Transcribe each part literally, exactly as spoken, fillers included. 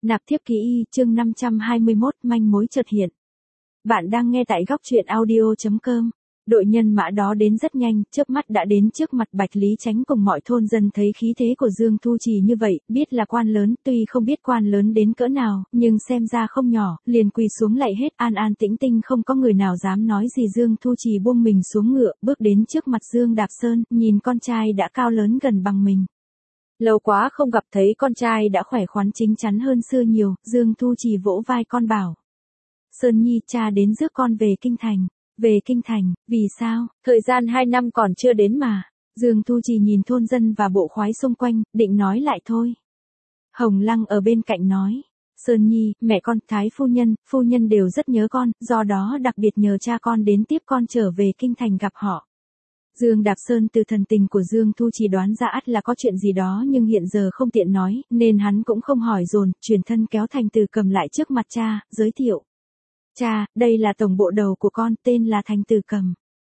Nạp thiếp ký y, chương năm trăm hai mươi mốt, manh mối chợt hiện. Bạn đang nghe tại góc truyện audio chấm com. Đội nhân mã đó đến rất nhanh, chớp mắt đã đến trước mặt Bạch Lý Chánh cùng mọi thôn dân. Thấy khí thế của Dương Thu Trì như vậy, biết là quan lớn, tuy không biết quan lớn đến cỡ nào, nhưng xem ra không nhỏ, liền quỳ xuống lạy hết, an an tĩnh tinh, không có người nào dám nói gì. Dương Thu Trì buông mình xuống ngựa, bước đến trước mặt Dương Đạp Sơn, nhìn con trai đã cao lớn gần bằng mình. Lâu quá không gặp, thấy con trai đã khỏe khoắn chín chắn hơn xưa nhiều, Dương Thu Trì vỗ vai con bảo: Sơn Nhi, cha đến rước con về kinh thành. Về kinh thành, vì sao? Thời gian hai năm còn chưa đến mà. Dương Thu Trì nhìn thôn dân và bộ khoái xung quanh, định nói lại thôi. Hồng Lăng ở bên cạnh nói: Sơn Nhi, mẹ con, Thái phu nhân, phu nhân đều rất nhớ con, do đó đặc biệt nhờ cha con đến tiếp con trở về kinh thành gặp họ. Dương Đạp Sơn từ thần tình của Dương Thu Trì đoán ra ắt là có chuyện gì đó, nhưng hiện giờ không tiện nói, nên hắn cũng không hỏi dồn, chuyển thân kéo Thành Từ Cầm lại trước mặt cha, giới thiệu: Cha, đây là tổng bộ đầu của con, tên là Thành Từ Cầm.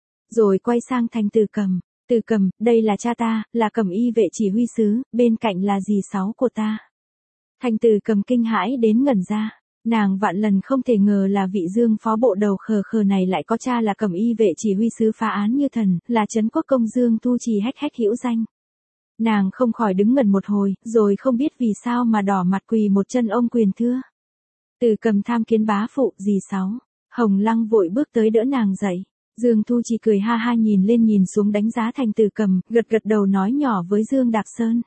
Rồi quay sang Thành Từ Cầm: Từ Cầm, đây là cha ta, là Cẩm Y vệ chỉ huy sứ, bên cạnh là dì sáu của ta. Thành Từ Cầm kinh hãi đến ngẩn ra. Nàng vạn lần không thể ngờ là vị Dương phó bộ đầu khờ khờ này lại có cha là Cẩm Y vệ chỉ huy sứ phá án như thần, là Trấn Quốc công Dương Thu Trì hách hách hữu danh. Nàng không khỏi đứng ngẩn một hồi, rồi không biết vì sao mà đỏ mặt quỳ một chân ôm quyền thưa: Từ Cầm tham kiến bá phụ, dì sáu. Hồng Lăng vội bước tới đỡ nàng dậy. Dương Thu Trì cười ha ha, nhìn lên nhìn xuống đánh giá Thành Từ Cầm, gật gật đầu nói nhỏ với Dương Đạp Sơn: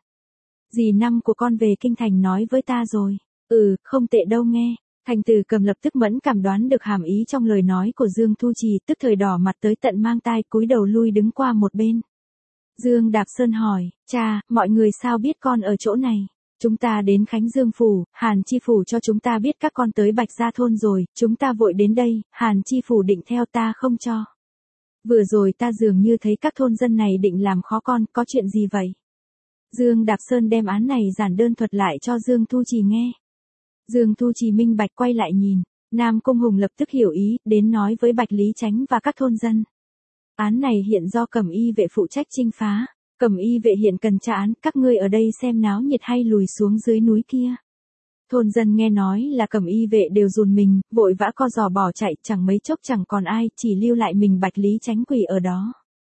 Dì năm của con về kinh thành nói với ta rồi. Ừ, không tệ đâu nghe. Thành Từ Cầm lập tức mẫn cảm đoán được hàm ý trong lời nói của Dương Thu Trì, tức thời đỏ mặt tới tận mang tai, cúi đầu lui đứng qua một bên. Dương Đạp Sơn hỏi: Cha, mọi người sao biết con ở chỗ này? Chúng ta đến Khánh Dương phủ, Hàn Chi phủ cho chúng ta biết các con tới Bạch Gia thôn rồi, chúng ta vội đến đây, Hàn Chi phủ định theo ta không cho. Vừa rồi ta dường như thấy các thôn dân này định làm khó con, có chuyện gì vậy? Dương Đạp Sơn đem án này giản đơn thuật lại cho Dương Thu Trì nghe. Dương Thu Trì minh bạch quay lại nhìn, Nam Cung Hùng lập tức hiểu ý, đến nói với Bạch Lý Chánh và các thôn dân. Án này hiện do Cẩm Y vệ phụ trách chinh phá, Cẩm Y vệ hiện cần tra án, các ngươi ở đây xem náo nhiệt hay lùi xuống dưới núi kia. Thôn dân nghe nói là Cẩm Y vệ đều run mình, vội vã co giò bỏ chạy, chẳng mấy chốc chẳng còn ai, chỉ lưu lại mình Bạch Lý Chánh quỷ ở đó.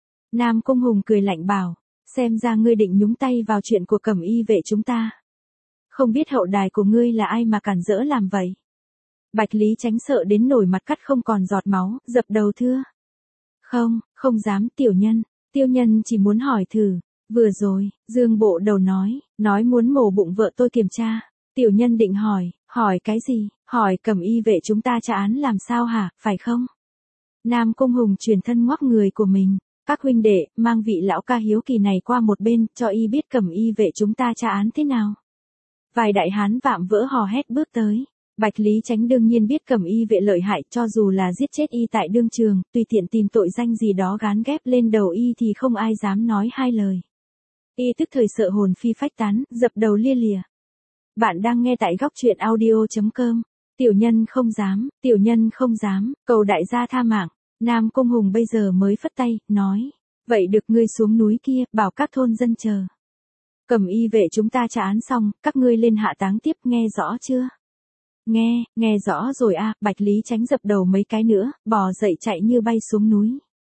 Nam Cung Hùng cười lạnh bảo: Xem ra ngươi định nhúng tay vào chuyện của Cẩm Y vệ chúng ta. Không biết hậu đài của ngươi là ai mà cản rỡ làm vậy? Bạch Lý Chánh sợ đến nổi mặt cắt không còn giọt máu, dập đầu thưa: Không, không dám, tiểu nhân, tiêu nhân chỉ muốn hỏi thử. Vừa rồi, Dương bộ đầu nói, nói muốn mổ bụng vợ tôi kiểm tra. Tiểu nhân định hỏi, hỏi cái gì? Hỏi Cẩm Y vệ chúng ta tra án làm sao hả, phải không? Nam Cung Hùng chuyển thân ngoắc người của mình: Các huynh đệ, mang vị lão ca hiếu kỳ này qua một bên, cho y biết Cẩm Y vệ chúng ta tra án thế nào. Vài đại hán vạm vỡ hò hét bước tới. Bạch Lý Chánh đương nhiên biết Cẩm Y vệ lợi hại, cho dù là giết chết y tại đương trường, tùy tiện tìm tội danh gì đó gán ghép lên đầu y thì không ai dám nói hai lời. Y tức thời sợ hồn phi phách tán, dập đầu lia lịa. Bạn đang nghe tại góc truyện audio chấm com. Tiểu nhân không dám, tiểu nhân không dám, cầu đại gia tha mạng. Nam Cung Hùng bây giờ mới phất tay, nói: Vậy được, ngươi xuống núi kia, bảo các thôn dân chờ. Cẩm Y vệ chúng ta trả án xong, các ngươi lên hạ táng tiếp, nghe rõ chưa? Nghe, nghe rõ rồi a. Bạch Lý Chánh dập đầu mấy cái nữa, bò dậy chạy như bay xuống núi.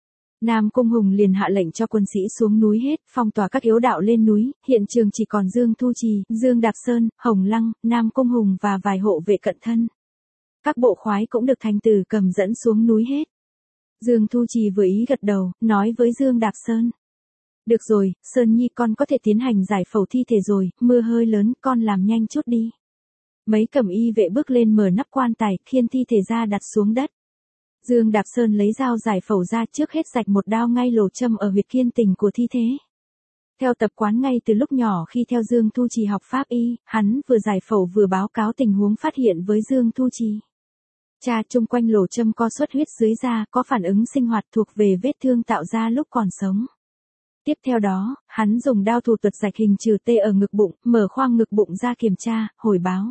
Nam Cung Hùng liền hạ lệnh cho quân sĩ xuống núi hết, phong tỏa các yếu đạo lên núi, hiện trường chỉ còn Dương Thu Trì, Dương Đạp Sơn, Hồng Lăng, Nam Cung Hùng và vài hộ vệ cận thân. Các bộ khoái cũng được Thành Từ Cầm dẫn xuống núi hết. Dương Thu Trì vừa ý gật đầu, nói với Dương Đạp Sơn: Được rồi, Sơn Nhi, con có thể tiến hành giải phẫu thi thể rồi, mưa hơi lớn, con làm nhanh chút đi. Mấy Cẩm Y vệ bước lên mở nắp quan tài, khiêng thi thể ra đặt xuống đất. Dương Đạp Sơn lấy dao giải phẫu ra, trước hết rạch một đao ngay lỗ châm ở huyệt kiên tình của thi thể. Theo tập quán ngay từ lúc nhỏ khi theo Dương Thu Trì học pháp y, hắn vừa giải phẫu vừa báo cáo tình huống phát hiện với Dương Thu Trì. Cha, chung quanh lỗ châm co xuất huyết dưới da, có phản ứng sinh hoạt thuộc về vết thương tạo ra lúc còn sống. Tiếp theo đó, hắn dùng đao thủ thuật rạch hình chữ T ở ngực bụng, mở khoang ngực bụng ra kiểm tra, hồi báo.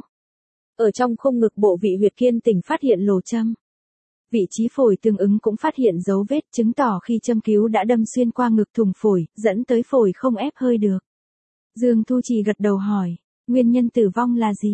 Ở trong khung ngực bộ vị huyệt kiên tình phát hiện lỗ châm. Vị trí phổi tương ứng cũng phát hiện dấu vết, chứng tỏ khi châm cứu đã đâm xuyên qua ngực thủng phổi, dẫn tới phổi không ép hơi được. Dương Thu Trì gật đầu hỏi: Nguyên nhân tử vong là gì?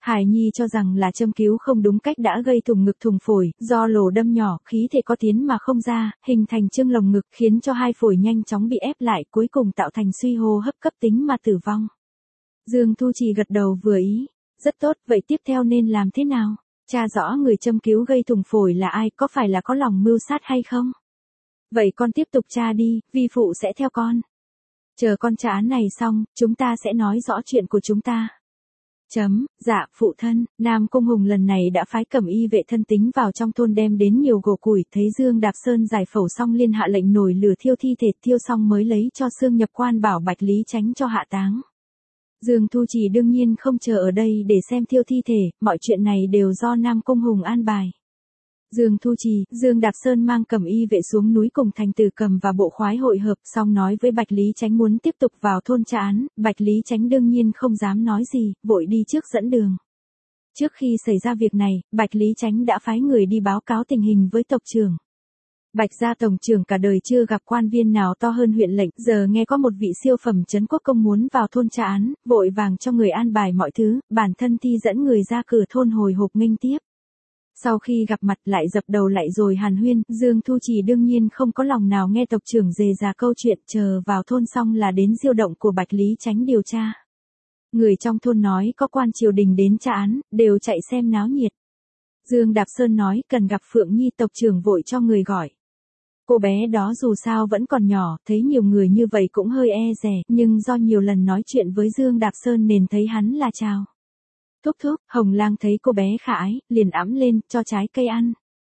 Hải Nhi cho rằng là châm cứu không đúng cách đã gây thủng ngực thủng phổi, do lỗ đâm nhỏ, khí thể có tiến mà không ra, hình thành chương lồng ngực khiến cho hai phổi nhanh chóng bị ép lại, cuối cùng tạo thành suy hô hấp cấp tính mà tử vong. Dương Thu Trì gật đầu vừa ý. Rất tốt, vậy tiếp theo nên làm thế nào? Tra rõ người châm cứu gây thủng phổi là ai, có phải là có lòng mưu sát hay không? Vậy con tiếp tục tra đi, vi phụ sẽ theo con. Chờ con tra án này xong, chúng ta sẽ nói rõ chuyện của chúng ta. Chấm, dạ, phụ thân, Nam Cung Hùng lần này đã phái cẩm y vệ thân tín vào trong thôn đem đến nhiều gỗ củi, thấy Dương Đạp Sơn giải phẫu xong liên hạ lệnh nổi lửa thiêu thi thể, thiêu xong mới lấy cho xương nhập quan bảo Bạch Lý Chánh cho hạ táng. Dương Thu Trì đương nhiên không chờ ở đây để xem thiêu thi thể, mọi chuyện này đều do Nam Cung Hùng an bài. Dương Thu Trì, Dương Đạp Sơn mang cẩm y vệ xuống núi cùng Thành Tử Cầm và bộ khoái hội hợp, xong nói với Bạch Lý Chánh muốn tiếp tục vào thôn tra án, Bạch Lý Chánh đương nhiên không dám nói gì, vội đi trước dẫn đường. Trước khi xảy ra việc này, Bạch Lý Chánh đã phái người đi báo cáo tình hình với tộc trưởng. Bạch gia tổng trưởng cả đời chưa gặp quan viên nào to hơn huyện lệnh, giờ nghe có một vị siêu phẩm trấn quốc công muốn vào thôn tra án, vội vàng cho người an bài mọi thứ, bản thân thi dẫn người ra cửa thôn hồi hộp nghênh tiếp. Sau khi gặp mặt lại dập đầu lại rồi hàn huyên, Dương Thu Trì đương nhiên không có lòng nào nghe tộc trưởng dề ra câu chuyện, chờ vào thôn xong là đến diêu động của Bạch Lý Chánh điều tra. Người trong thôn nói có quan triều đình đến tra án, đều chạy xem náo nhiệt. Dương Đạp Sơn nói cần gặp Phượng Nhi, tộc trưởng vội cho người gọi. Cô bé đó dù sao vẫn còn nhỏ, thấy nhiều người như vậy cũng hơi e dè, nhưng do nhiều lần nói chuyện với Dương Đạp Sơn nên thấy hắn là chào. Thúc thúc, Hồng Lang thấy cô bé khả ái, liền ẵm lên, cho trái cây ăn.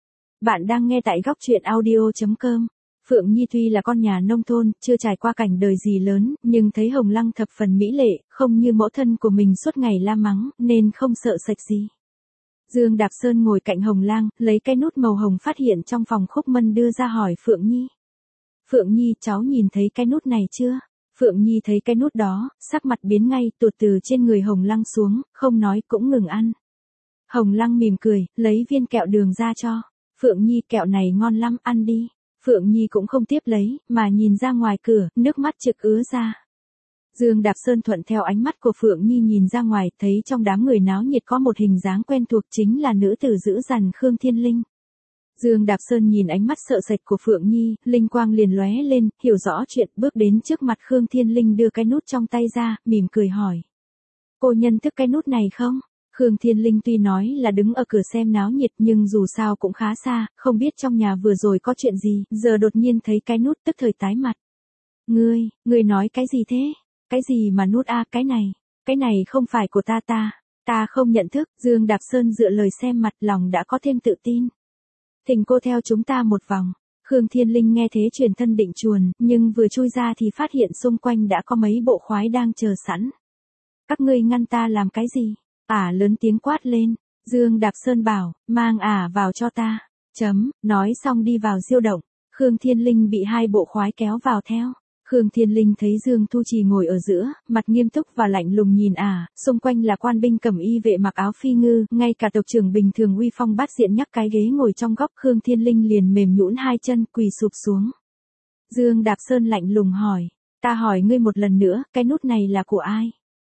Bạn đang nghe tại góc truyện audio chấm com. Phượng Nhi tuy là con nhà nông thôn, chưa trải qua cảnh đời gì lớn, nhưng thấy Hồng Lăng thập phần mỹ lệ, không như mẫu thân của mình suốt ngày la mắng, nên không sợ sạch gì. Dương Đạp Sơn ngồi cạnh Hồng Lang, lấy cái nút màu hồng phát hiện trong phòng Khúc Mân đưa ra hỏi Phượng Nhi. Phượng Nhi, cháu nhìn thấy cái nút này chưa? Phượng Nhi thấy cái nút đó, sắc mặt biến ngay, tuột từ trên người Hồng Lăng xuống, không nói cũng ngừng ăn. Hồng Lăng mỉm cười, lấy viên kẹo đường ra cho. Phượng Nhi, kẹo này ngon lắm, ăn đi. Phượng Nhi cũng không tiếp lấy, mà nhìn ra ngoài cửa, nước mắt trực ứa ra. Dương Đạp Sơn thuận theo ánh mắt của Phượng Nhi nhìn ra ngoài, thấy trong đám người náo nhiệt có một hình dáng quen thuộc, chính là nữ tử giữ dằn Khương Thiên Linh. Dương Đạp Sơn nhìn ánh mắt sợ sệt của Phượng Nhi, linh quang liền lóe lên, hiểu rõ chuyện, bước đến trước mặt Khương Thiên Linh đưa cái nút trong tay ra, mỉm cười hỏi. Cô nhận thức cái nút này không? Khương Thiên Linh tuy nói là đứng ở cửa xem náo nhiệt nhưng dù sao cũng khá xa, không biết trong nhà vừa rồi có chuyện gì, giờ đột nhiên thấy cái nút tức thời tái mặt. Ngươi, ngươi nói cái gì thế? Cái gì mà nút a, cái này, cái này không phải của ta ta, ta không nhận thức. Dương Đạp Sơn dựa lời xem mặt lòng đã có thêm tự tin. Thỉnh cô theo chúng ta một vòng. Khương Thiên Linh nghe thế truyền thân định chuồn, nhưng vừa chui ra thì phát hiện xung quanh đã có mấy bộ khoái đang chờ sẵn. Các ngươi ngăn ta làm cái gì? Ả lớn tiếng quát lên. Dương Đạp Sơn bảo, mang Ả vào cho ta. Chấm, nói xong đi vào diêu động. Khương Thiên Linh bị hai bộ khoái kéo vào theo. Khương Thiên Linh thấy Dương Thu Trì ngồi ở giữa, mặt nghiêm túc và lạnh lùng nhìn Ả, xung quanh là quan binh cẩm y vệ mặc áo phi ngư, ngay cả tộc trưởng bình thường uy phong bát diện nhắc cái ghế ngồi trong góc. Khương Thiên Linh liền mềm nhũn hai chân, quỳ sụp xuống. Dương Đạp Sơn lạnh lùng hỏi, ta hỏi ngươi một lần nữa, cái nút này là của ai?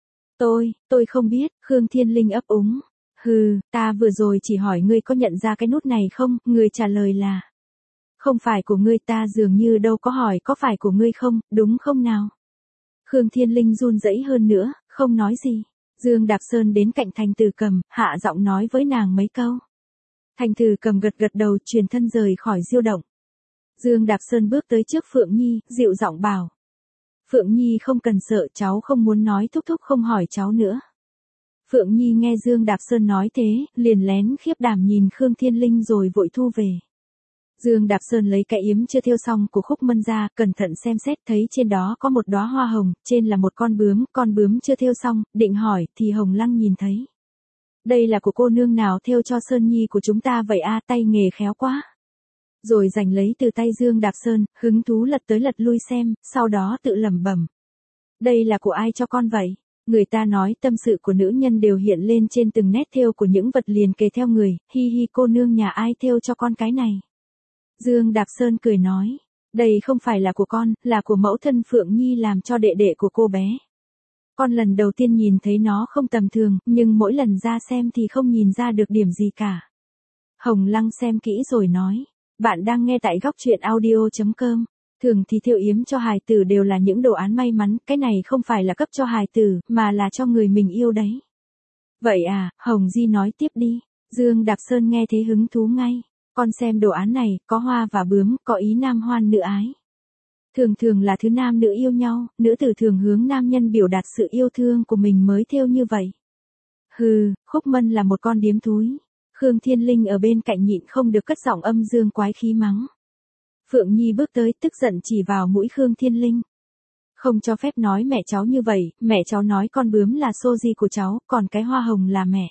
Tôi, tôi không biết. Khương Thiên Linh ấp úng. Hừ, ta vừa rồi chỉ hỏi ngươi có nhận ra cái nút này không, ngươi trả lời là không phải của ngươi, ta dường như đâu có hỏi có phải của ngươi không, đúng không nào? Khương Thiên Linh run rẩy hơn nữa, không nói gì. Dương Đạp Sơn đến cạnh Thành Tử Cầm, hạ giọng nói với nàng mấy câu. Thành Tử Cầm gật gật đầu, truyền thân rời khỏi diêu động. Dương Đạp Sơn bước tới trước Phượng Nhi, dịu giọng bảo. Phượng Nhi không cần sợ, cháu không muốn nói, thúc thúc không hỏi cháu nữa. Phượng Nhi nghe Dương Đạp Sơn nói thế, liền lén khiếp đảm nhìn Khương Thiên Linh rồi vội thu về. Dương Đạp Sơn lấy cái yếm chưa thêu xong của Khúc Mân ra, cẩn thận xem xét, thấy trên đó có một đóa hoa hồng, trên là một con bướm, con bướm chưa thêu xong, định hỏi, thì Hồng Lăng nhìn thấy. Đây là của cô nương nào thêu cho Sơn Nhi của chúng ta vậy a, tay nghề khéo quá. Rồi giành lấy từ tay Dương Đạp Sơn, hứng thú lật tới lật lui xem, sau đó tự lẩm bẩm. Đây là của ai cho con vậy? Người ta nói tâm sự của nữ nhân đều hiện lên trên từng nét thêu của những vật liền kề theo người, hi hi, cô nương nhà ai thêu cho con cái này? Dương Đạp Sơn cười nói, đây không phải là của con, là của mẫu thân Phượng Nhi làm cho đệ đệ của cô bé. Con lần đầu tiên nhìn thấy nó không tầm thường, nhưng mỗi lần ra xem thì không nhìn ra được điểm gì cả. Hồng Lăng xem kỹ rồi nói. Bạn đang nghe tại góc truyện audio.com. Thường thì thiệu yếm cho hài tử đều là những đồ án may mắn, cái này không phải là cấp cho hài tử, mà là cho người mình yêu đấy. Vậy à, Hồng Di nói tiếp đi. Dương Đạp Sơn nghe thấy hứng thú ngay. Con xem đồ án này, có hoa và bướm, có ý nam hoan nữ ái. Thường thường là thứ nam nữ yêu nhau, nữ tử thường hướng nam nhân biểu đạt sự yêu thương của mình mới thêu như vậy. Hừ, Khúc Mân là một con điếm thúi. Khương Thiên Linh ở bên cạnh nhịn không được cất giọng âm dương quái khí mắng. Phượng Nhi bước tới tức giận chỉ vào mũi Khương Thiên Linh. Không cho phép nói mẹ cháu như vậy, mẹ cháu nói con bướm là xô di của cháu, còn cái hoa hồng là mẹ.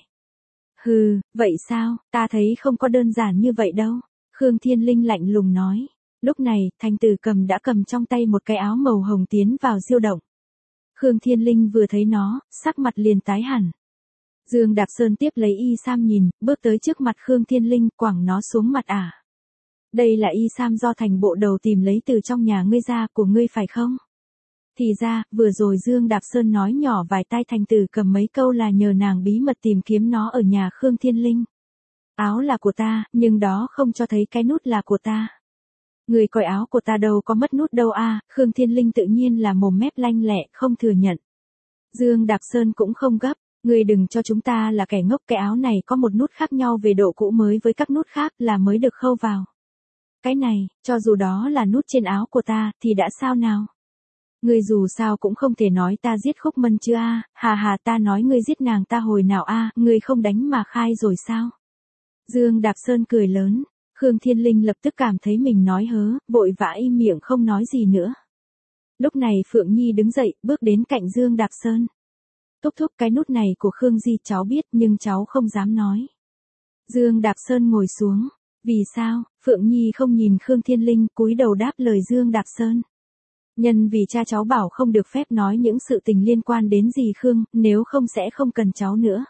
Hừ, vậy sao, ta thấy không có đơn giản như vậy đâu. Khương Thiên Linh lạnh lùng nói. Lúc này, Thành Tử Cầm đã cầm trong tay một cái áo màu hồng tiến vào diêu động. Khương Thiên Linh vừa thấy nó, sắc mặt liền tái hẳn. Dương Đạp Sơn tiếp lấy y sam nhìn, bước tới trước mặt Khương Thiên Linh, quẳng nó xuống mặt ả. Đây là y sam do Thành bộ đầu tìm lấy từ trong nhà ngươi ra, của ngươi phải không? Thì ra, vừa rồi Dương Đạp Sơn nói nhỏ vài tai Thành Tử Cầm mấy câu là nhờ nàng bí mật tìm kiếm nó ở nhà Khương Thiên Linh. Áo là của ta, nhưng đó không cho thấy cái nút là của ta. Người coi áo của ta đâu có mất nút đâu a. À, Khương Thiên Linh tự nhiên là mồm mép lanh lẹ, không thừa nhận. Dương Đạp Sơn cũng không gấp. Ngươi đừng cho chúng ta là kẻ ngốc, cái áo này có một nút khác nhau về độ cũ mới với các nút khác là mới được khâu vào. Cái này, cho dù đó là nút trên áo của ta, thì đã sao nào? Ngươi dù sao cũng không thể nói ta giết Khúc Mân chứ a. À, hà hà, ta nói ngươi giết nàng ta hồi nào a, à, ngươi không đánh mà khai rồi sao? Dương Đạp Sơn cười lớn. Khương Thiên Linh lập tức cảm thấy mình nói hớ, vội vã im miệng không nói gì nữa. Lúc này Phượng Nhi đứng dậy, bước đến cạnh Dương Đạp Sơn. Thúc thúc, cái nút này của Khương Di cháu biết nhưng cháu không dám nói. Dương Đạp Sơn ngồi xuống. Vì sao? Phượng Nhi không nhìn Khương Thiên Linh, cúi đầu đáp lời Dương Đạp Sơn. Nhân vì cha cháu bảo không được phép nói những sự tình liên quan đến dì Khương, nếu không sẽ không cần cháu nữa.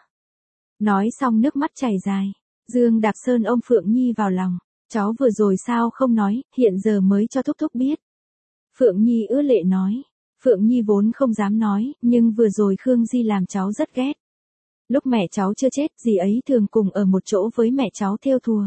Nói xong nước mắt chảy dài. Dương Đạp Sơn ôm Phượng Nhi vào lòng. Cháu vừa rồi sao không nói, hiện giờ mới cho thúc thúc biết. Phượng Nhi ứa lệ nói. Phượng Nhi vốn không dám nói, nhưng vừa rồi Khương Di làm cháu rất ghét. Lúc mẹ cháu chưa chết, dì ấy thường cùng ở một chỗ với mẹ cháu thêu thùa.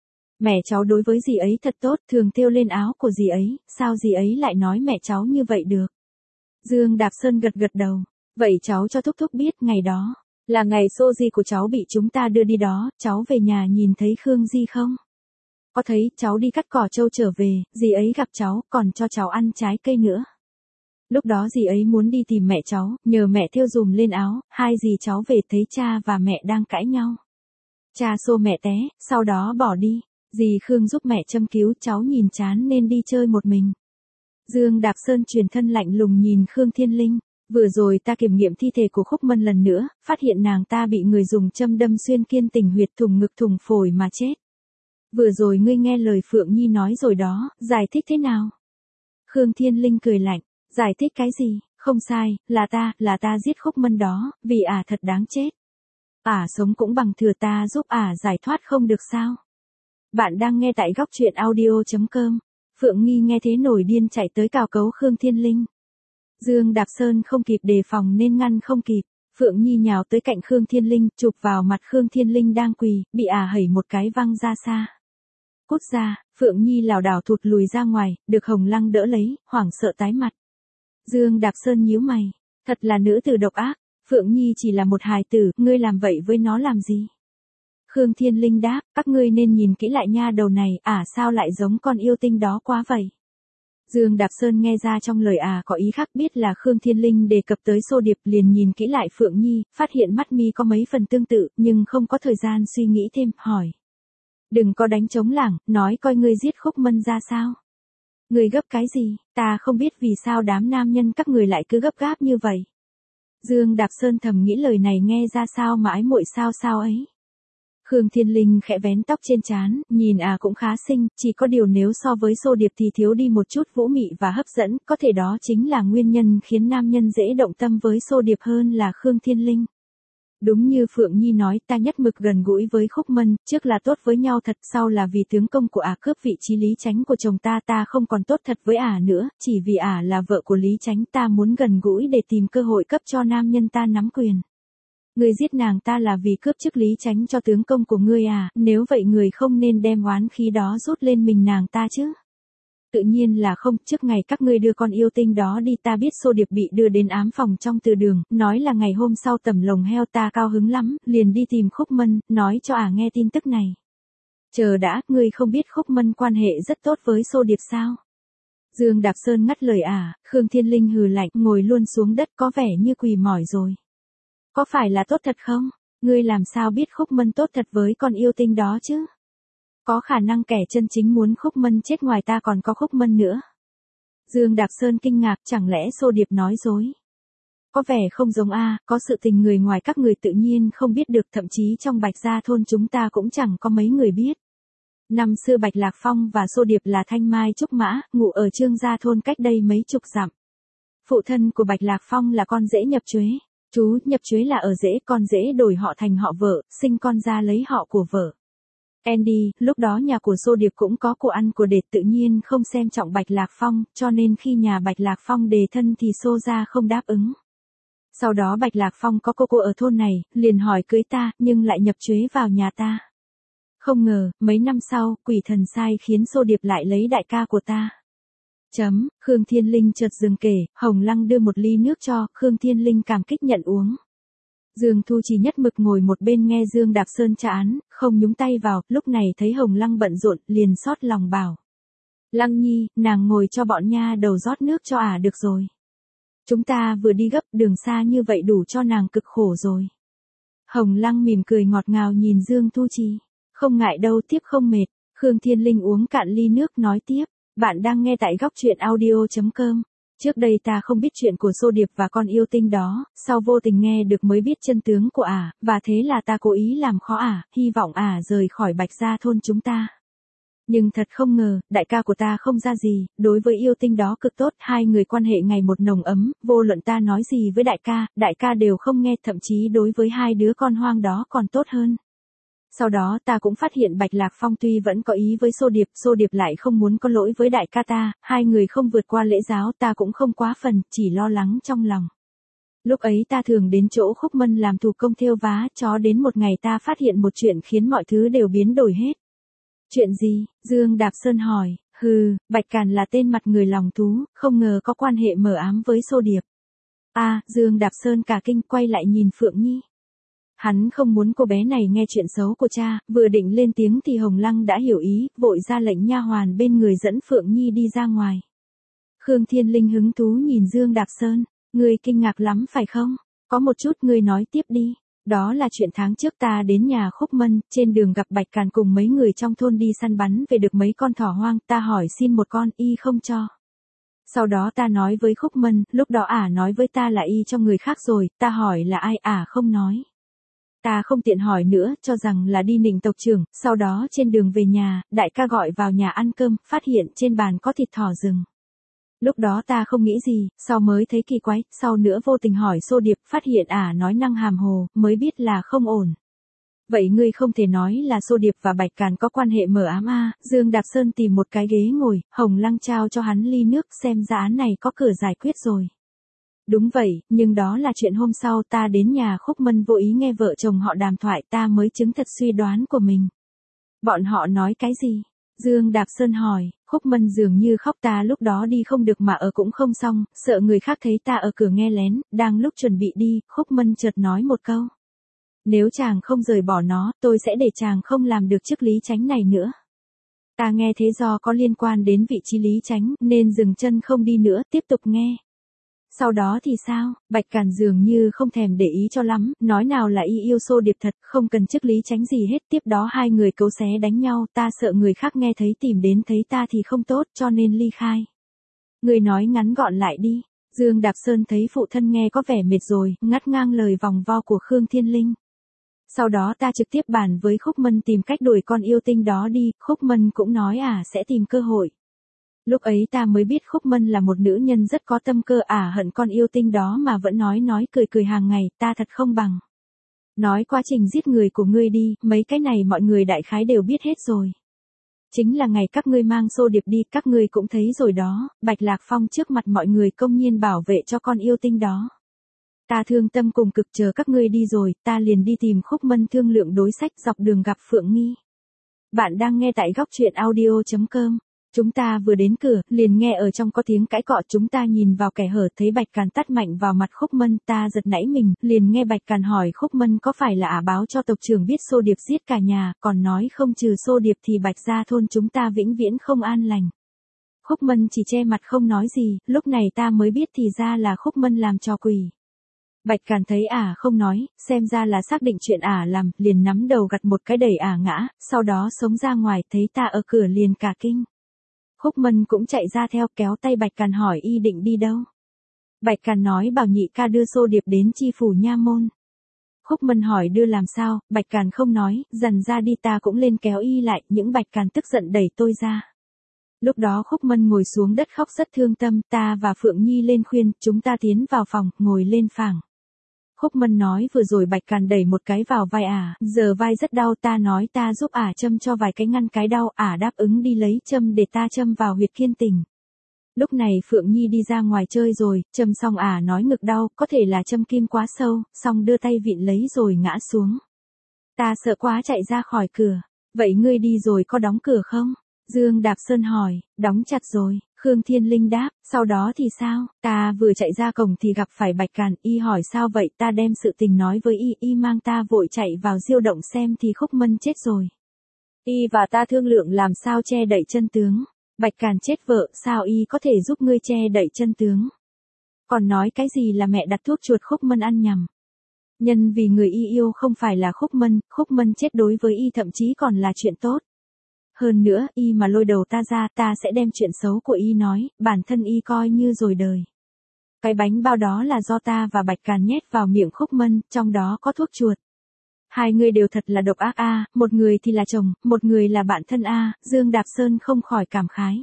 Mẹ cháu đối với dì ấy thật tốt, thường thêu lên áo của dì ấy, sao dì ấy lại nói mẹ cháu như vậy được? Dương Đạp Sơn gật gật đầu. Vậy cháu cho thúc thúc biết ngày đó, là ngày xô di của cháu bị chúng ta đưa đi đó, cháu về nhà nhìn thấy Khương Di không? Có thấy, cháu đi cắt cỏ trâu trở về, dì ấy gặp cháu, còn cho cháu ăn trái cây nữa. Lúc đó dì ấy muốn đi tìm mẹ cháu, nhờ mẹ thêu dùm lên áo, hai dì cháu về thấy cha và mẹ đang cãi nhau. Cha xô mẹ té, sau đó bỏ đi. Dì Khương giúp mẹ châm cứu, cháu nhìn chán nên đi chơi một mình. Dương Đạp Sơn truyền thân lạnh lùng nhìn Khương Thiên Linh. Vừa rồi ta kiểm nghiệm thi thể của Khúc Mân lần nữa, phát hiện nàng ta bị người dùng châm đâm xuyên kiên tình huyệt thủng ngực thủng phổi mà chết. Vừa rồi ngươi nghe lời Phượng Nhi nói rồi đó, giải thích thế nào? Khương Thiên Linh cười lạnh. Giải thích cái gì? Không sai, là ta, là ta giết Khúc Mân đó, vì ả à thật đáng chết. Ả à sống cũng bằng thừa ta giúp ả à giải thoát không được sao? Bạn đang nghe tại góc truyện audio.com. Phượng Nghi nghe thế nổi điên chạy tới cào cấu Khương Thiên Linh. Dương Đạp Sơn không kịp đề phòng nên ngăn không kịp. Phượng Nhi nhào tới cạnh Khương Thiên Linh, chụp vào mặt Khương Thiên Linh đang quỳ, bị ả à hẩy một cái văng ra xa. Cút ra, Phượng Nhi lảo đảo thụt lùi ra ngoài, được Hồng Lăng đỡ lấy, hoảng sợ tái mặt. Dương Đạp Sơn nhíu mày, thật là nữ tử độc ác, Phượng Nhi chỉ là một hài tử, ngươi làm vậy với nó làm gì? Khương Thiên Linh đáp, các ngươi nên nhìn kỹ lại nha đầu này, ả à, sao lại giống con yêu tinh đó quá vậy? Dương Đạp Sơn nghe ra trong lời à có ý khác, biết là Khương Thiên Linh đề cập tới Xô Điệp, liền nhìn kỹ lại Phượng Nhi, phát hiện mắt mi có mấy phần tương tự, nhưng không có thời gian suy nghĩ thêm, hỏi. Đừng có đánh trống lảng, nói coi ngươi giết Khúc Mân ra sao? Ngươi gấp cái gì, ta không biết vì sao đám nam nhân các người lại cứ gấp gáp như vậy. Dương Đạp Sơn thầm nghĩ lời này nghe ra sao mà ái muội sao sao ấy. Khương Thiên Linh khẽ vén tóc trên trán, nhìn à cũng khá xinh, chỉ có điều nếu so với Xô Điệp thì thiếu đi một chút vũ mị và hấp dẫn, có thể đó chính là nguyên nhân khiến nam nhân dễ động tâm với Xô Điệp hơn là Khương Thiên Linh. Đúng như Phượng Nhi nói, ta nhất mực gần gũi với Khúc Mân, trước là tốt với nhau thật, sau là vì tướng công của ả cướp vị trí Lý Chánh của chồng ta, ta không còn tốt thật với ả nữa, chỉ vì ả là vợ của Lý Chánh, ta muốn gần gũi để tìm cơ hội cấp cho nam nhân ta nắm quyền. Ngươi giết nàng ta là vì cướp chức Lý Chánh cho tướng công của ngươi à, nếu vậy người không nên đem oán khí đó rút lên mình nàng ta chứ. Tự nhiên là không, trước ngày các ngươi đưa con yêu tinh đó đi ta biết Xô Điệp bị đưa đến ám phòng trong từ đường, nói là ngày hôm sau tẩm lồng heo, ta cao hứng lắm, liền đi tìm Khúc Mân, nói cho ả nghe tin tức này. Chờ đã, ngươi không biết Khúc Mân quan hệ rất tốt với Xô Điệp sao? Dương Đạp Sơn ngắt lời ả, Khương Thiên Linh hừ lạnh, ngồi luôn xuống đất có vẻ như quỳ mỏi rồi. Có phải là tốt thật không? Ngươi làm sao biết Khúc Mân tốt thật với con yêu tinh đó chứ? Có khả năng kẻ chân chính muốn Khúc Mân chết ngoài ta còn có Khúc Mân nữa. Dương Đạp Sơn kinh ngạc, chẳng lẽ Xô Điệp nói dối? Có vẻ không giống a, có sự tình người ngoài các người tự nhiên không biết được, thậm chí trong Bạch Gia thôn chúng ta cũng chẳng có mấy người biết. Năm xưa Bạch Lạc Phong và Xô Điệp là thanh mai trúc mã, ngụ ở Trương Gia thôn cách đây mấy chục dặm. Phụ thân của Bạch Lạc Phong là con rể Nhập Chuế. Chú, Nhập Chuế là ở rể, con rể đổi họ thành họ vợ, sinh con ra lấy họ của vợ. Andy, lúc đó nhà của Xô Điệp cũng có của ăn của để, tự nhiên không xem trọng Bạch Lạc Phong, cho nên khi nhà Bạch Lạc Phong đề thân thì Xô gia không đáp ứng. Sau đó Bạch Lạc Phong có cô cô ở thôn này, liền hỏi cưới ta, nhưng lại Nhập Chuế vào nhà ta. Không ngờ, mấy năm sau, quỷ thần sai khiến Xô Điệp lại lấy đại ca của ta. Chấm, Khương Thiên Linh chợt dừng kể, Hồng Lăng đưa một ly nước cho, Khương Thiên Linh cảm kích nhận uống. Dương Thu Trì nhất mực ngồi một bên nghe Dương Đạp Sơn tra án, không nhúng tay vào, lúc này thấy Hồng Lăng bận rộn, liền xót lòng bảo. Lăng Nhi, nàng ngồi cho bọn nha đầu rót nước cho ả được rồi. Chúng ta vừa đi gấp, đường xa như vậy đủ cho nàng cực khổ rồi. Hồng Lăng mỉm cười ngọt ngào nhìn Dương Thu Trì. Không ngại đâu, tiếp không mệt. Khương Thiên Linh uống cạn ly nước nói tiếp. Bạn đang nghe tại góc truyện audio chấm com. Trước đây ta không biết chuyện của Xô Điệp và con yêu tinh đó, sau vô tình nghe được mới biết chân tướng của ả, và thế là ta cố ý làm khó ả, hy vọng ả rời khỏi Bạch Gia thôn chúng ta. Nhưng thật không ngờ, đại ca của ta không ra gì, đối với yêu tinh đó cực tốt, hai người quan hệ ngày một nồng ấm, vô luận ta nói gì với đại ca, đại ca đều không nghe, thậm chí đối với hai đứa con hoang đó còn tốt hơn. Sau đó ta cũng phát hiện Bạch Lạc Phong tuy vẫn có ý với Xô Điệp, Xô Điệp lại không muốn có lỗi với đại ca ta, hai người không vượt qua lễ giáo, ta cũng không quá phần, chỉ lo lắng trong lòng. Lúc ấy ta thường đến chỗ Khúc Mân làm thủ công thêu vá, cho đến một ngày ta phát hiện một chuyện khiến mọi thứ đều biến đổi hết. Chuyện gì? Dương Đạp Sơn hỏi. Hừ, Bạch Càn là tên mặt người lòng thú, không ngờ có quan hệ mờ ám với Xô Điệp. A, à, Dương Đạp Sơn cả kinh quay lại nhìn Phượng Nhi. Hắn không muốn cô bé này nghe chuyện xấu của cha, vừa định lên tiếng thì Hồng Lăng đã hiểu ý, vội ra lệnh nha hoàn bên người dẫn Phượng Nhi đi ra ngoài. Khương Thiên Linh hứng thú nhìn Dương Đạp Sơn, ngươi kinh ngạc lắm phải không? Có một chút, ngươi nói tiếp đi. Đó là chuyện tháng trước ta đến nhà Khúc Mân, trên đường gặp Bạch Càn cùng mấy người trong thôn đi săn bắn về được mấy con thỏ hoang, ta hỏi xin một con, y không cho. Sau đó ta nói với Khúc Mân, lúc đó ả nói với ta là y cho người khác rồi, ta hỏi là ai, ả không nói. Ta không tiện hỏi nữa, cho rằng là đi nịnh tộc trưởng, sau đó trên đường về nhà, đại ca gọi vào nhà ăn cơm, phát hiện trên bàn có thịt thỏ rừng. Lúc đó ta không nghĩ gì, sau mới thấy kỳ quái, sau nữa vô tình hỏi Xô Điệp, phát hiện ả nói năng hàm hồ, mới biết là không ổn. Vậy ngươi không thể nói là Xô Điệp và Bạch Càn có quan hệ mờ ám a? Dương Đạp Sơn tìm một cái ghế ngồi, Hồng Lăng trao cho hắn ly nước, xem ra án này có cửa giải quyết rồi. Đúng vậy, nhưng đó là chuyện hôm sau ta đến nhà Khúc Mân vô ý nghe vợ chồng họ đàm thoại, ta mới chứng thật suy đoán của mình. Bọn họ nói cái gì? Dương Đạp Sơn hỏi. Khúc Mân dường như khóc, ta lúc đó đi không được mà ở cũng không xong, sợ người khác thấy ta ở cửa nghe lén, đang lúc chuẩn bị đi, Khúc Mân chợt nói một câu. Nếu chàng không rời bỏ nó, tôi sẽ để chàng không làm được chức Lý Chánh này nữa. Ta nghe thế do có liên quan đến vị trí Lý Chánh, nên dừng chân không đi nữa, tiếp tục nghe. Sau đó thì sao? Bạch Càn dường như không thèm để ý cho lắm, nói nào là y yêu Xô Điệp thật, không cần chức Lý Chánh gì hết, tiếp đó hai người cấu xé đánh nhau, ta sợ người khác nghe thấy tìm đến thấy ta thì không tốt, cho nên ly khai. Người nói ngắn gọn lại đi. Dương Đạp Sơn thấy phụ thân nghe có vẻ mệt rồi, ngắt ngang lời vòng vo của Khương Thiên Linh. Sau đó ta trực tiếp bàn với Khúc Mân tìm cách đuổi con yêu tinh đó đi, Khúc Mân cũng nói à sẽ tìm cơ hội. Lúc ấy ta mới biết Khúc Mân là một nữ nhân rất có tâm cơ, ả hận con yêu tinh đó mà vẫn nói nói cười cười hàng ngày, ta thật không bằng. Nói quá trình giết người của ngươi đi, mấy cái này mọi người đại khái đều biết hết rồi. Chính là ngày các ngươi mang Xô Điệp đi, các ngươi cũng thấy rồi đó, Bạch Lạc Phong trước mặt mọi người công nhiên bảo vệ cho con yêu tinh đó. Ta thương tâm cùng cực, chờ các ngươi đi rồi, ta liền đi tìm Khúc Mân thương lượng đối sách, dọc đường gặp Phượng Nghi. Bạn đang nghe tại góc truyện audio chấm com. Chúng ta vừa đến cửa, liền nghe ở trong có tiếng cãi cọ, chúng ta nhìn vào kẻ hở thấy Bạch Càn tát mạnh vào mặt Khúc Mân, ta giật nảy mình, liền nghe Bạch Càn hỏi Khúc Mân có phải là ả báo cho tộc trưởng biết Xô Điệp giết cả nhà, còn nói không trừ Xô Điệp thì Bạch gia thôn chúng ta vĩnh viễn không an lành. Khúc Mân chỉ che mặt không nói gì, lúc này ta mới biết thì ra là Khúc Mân làm trò quỷ. Bạch Càn thấy ả không nói, xem ra là xác định chuyện ả làm, liền nắm đầu gặt một cái đẩy ả ngã, sau đó sống ra ngoài, thấy ta ở cửa liền cả kinh. Khúc Mân cũng chạy ra theo, kéo tay Bạch Càn hỏi y định đi đâu. Bạch Càn nói bảo nhị ca đưa Xô Điệp đến chi phủ nha môn. Khúc Mân hỏi đưa làm sao, Bạch Càn không nói, dằn ra đi, ta cũng lên kéo y lại, những Bạch Càn tức giận đẩy tôi ra. Lúc đó Khúc Mân ngồi xuống đất khóc rất thương tâm, ta và Phượng Nhi lên khuyên, chúng ta tiến vào phòng, ngồi lên phảng. Khúc Mân nói vừa rồi Bạch Càn đẩy một cái vào vai ả, giờ vai rất đau, ta nói ta giúp ả châm cho vài cái ngăn cái đau, ả đáp ứng đi lấy châm để ta châm vào huyệt kiên tình. Lúc này Phượng Nhi đi ra ngoài chơi rồi, châm xong ả nói ngực đau, có thể là châm kim quá sâu, xong đưa tay vịn lấy rồi ngã xuống. Ta sợ quá chạy ra khỏi cửa, vậy ngươi đi rồi có đóng cửa không? Dương Đạp Sơn hỏi, đóng chặt rồi. Khương Thiên Linh đáp, sau đó thì sao, ta vừa chạy ra cổng thì gặp phải Bạch Càn, y hỏi sao vậy, ta đem sự tình nói với y, y mang ta vội chạy vào diêu động xem thì Khúc Mân chết rồi. Y và ta thương lượng làm sao che đậy chân tướng, Bạch Càn chết vợ, sao y có thể giúp ngươi che đậy chân tướng. Còn nói cái gì là mẹ đặt thuốc chuột Khúc Mân ăn nhầm. Nhân vì người y yêu không phải là Khúc Mân, Khúc Mân chết đối với y thậm chí còn là chuyện tốt. Hơn nữa, y mà lôi đầu ta ra, ta sẽ đem chuyện xấu của y nói, bản thân y coi như rồi đời. Cái bánh bao đó là do ta và Bạch Càn nhét vào miệng Khúc Mân, trong đó có thuốc chuột. Hai người đều thật là độc ác a, một người thì là chồng, một người là bạn thân a, Dương Đạp Sơn không khỏi cảm khái.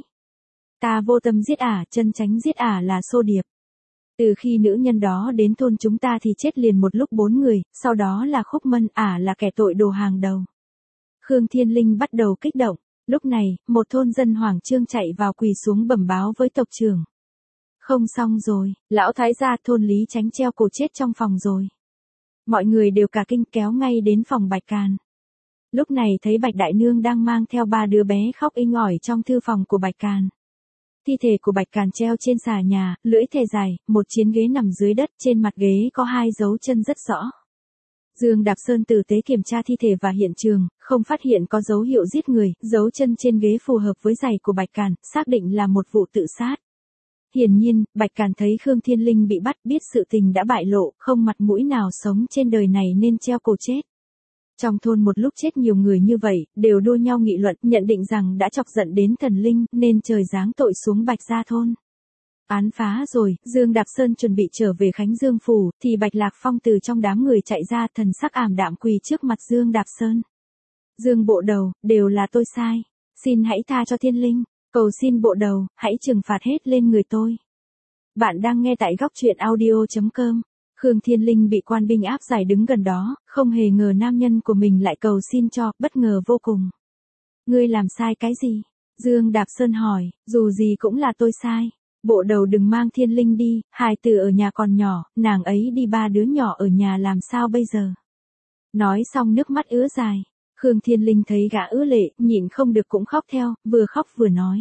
Ta vô tâm giết ả, chân chánh giết ả là Xô Điệp. Từ khi nữ nhân đó đến thôn chúng ta thì chết liền một lúc bốn người, sau đó là Khúc Mân, ả là kẻ tội đồ hàng đầu. Khương Thiên Linh bắt đầu kích động, lúc này, một thôn dân Hoàng Trương chạy vào quỳ xuống bẩm báo với tộc trưởng. Không xong rồi, lão thái gia thôn Lý Chánh treo cổ chết trong phòng rồi. Mọi người đều cả kinh kéo ngay đến phòng Bạch Càn. Lúc này thấy Bạch Đại Nương đang mang theo ba đứa bé khóc inh ỏi trong thư phòng của Bạch Càn. Thi thể của Bạch Càn treo trên xà nhà, lưỡi thề dài, một chiến ghế nằm dưới đất, trên mặt ghế có hai dấu chân rất rõ. Dương Đạp Sơn tử tế kiểm tra thi thể và hiện trường, không phát hiện có dấu hiệu giết người, dấu chân trên ghế phù hợp với giày của Bạch Càn, xác định là một vụ tự sát. Hiển nhiên, Bạch Càn thấy Khương Thiên Linh bị bắt, biết sự tình đã bại lộ, không mặt mũi nào sống trên đời này nên treo cổ chết. Trong thôn một lúc chết nhiều người như vậy, đều đua nhau nghị luận, nhận định rằng đã chọc giận đến thần linh, nên trời giáng tội xuống Bạch gia thôn. Án phá rồi, Dương Đạp Sơn chuẩn bị trở về Khánh Dương phủ, thì Bạch Lạc Phong từ trong đám người chạy ra, thần sắc ảm đạm quỳ trước mặt Dương Đạp Sơn. Dương bộ đầu, đều là tôi sai. Xin hãy tha cho Thiên Linh. Cầu xin bộ đầu, hãy trừng phạt hết lên người tôi. Bạn đang nghe tại góc truyện audio chấm com. Khương Thiên Linh bị quan binh áp giải đứng gần đó, không hề ngờ nam nhân của mình lại cầu xin cho, bất ngờ vô cùng. Ngươi làm sai cái gì? Dương Đạp Sơn hỏi, dù gì cũng là tôi sai. Bộ đầu đừng mang Thiên Linh đi, hài tử ở nhà còn nhỏ, nàng ấy đi ba đứa nhỏ ở nhà làm sao bây giờ? Nói xong nước mắt ứa dài. Khương Thiên Linh thấy gã ứa lệ, nhịn không được cũng khóc theo, vừa khóc vừa nói.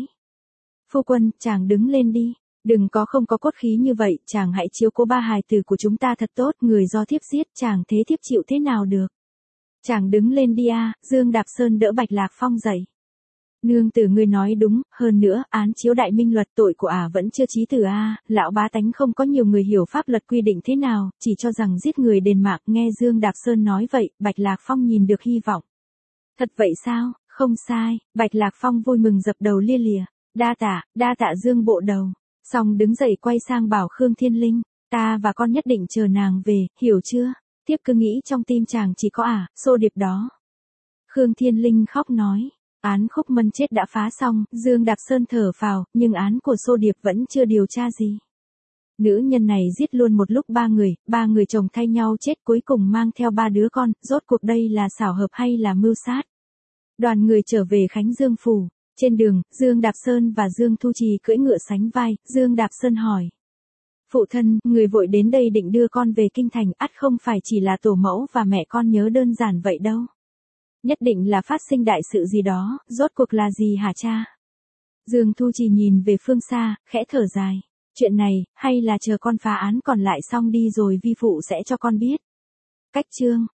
Phu quân, chàng đứng lên đi. Đừng có không có cốt khí như vậy, chàng hãy chiếu cố ba hài tử của chúng ta thật tốt, người do thiếp giết, chàng thế thiếp chịu thế nào được. Chàng đứng lên đi a. Dương Đạp Sơn đỡ Bạch Lạc Phong dậy. Nương tử ngươi nói đúng, hơn nữa, án chiếu đại minh luật tội của ả vẫn chưa chí tử a, lão bá tánh không có nhiều người hiểu pháp luật quy định thế nào, chỉ cho rằng giết người đền mạng, nghe Dương Đạp Sơn nói vậy, Bạch Lạc Phong nhìn được hy vọng. Thật vậy sao, không sai, Bạch Lạc Phong vui mừng dập đầu lia lịa, đa tạ, đa tạ Dương bộ đầu, xong đứng dậy quay sang bảo Khương Thiên Linh, ta và con nhất định chờ nàng về, hiểu chưa, tiếp cứ nghĩ trong tim chàng chỉ có ả, Xô Điệp đó. Khương Thiên Linh khóc nói. Án Khúc Mân chết đã phá xong, Dương Đạp Sơn thở phào, nhưng án của Xô Điệp vẫn chưa điều tra gì. Nữ nhân này giết luôn một lúc ba người, ba người chồng thay nhau chết cuối cùng mang theo ba đứa con, rốt cuộc đây là xảo hợp hay là mưu sát. Đoàn người trở về Khánh Dương Phủ. Trên đường, Dương Đạp Sơn và Dương Thu Trì cưỡi ngựa sánh vai, Dương Đạp Sơn hỏi. Phụ thân, người vội đến đây định đưa con về kinh thành, ắt không phải chỉ là tổ mẫu và mẹ con nhớ đơn giản vậy đâu. Nhất định là phát sinh đại sự gì đó, rốt cuộc là gì hả cha? Dương Thu Trì nhìn về phương xa, khẽ thở dài. Chuyện này, hay là chờ con phá án còn lại xong đi rồi vi phụ sẽ cho con biết. Cách chương.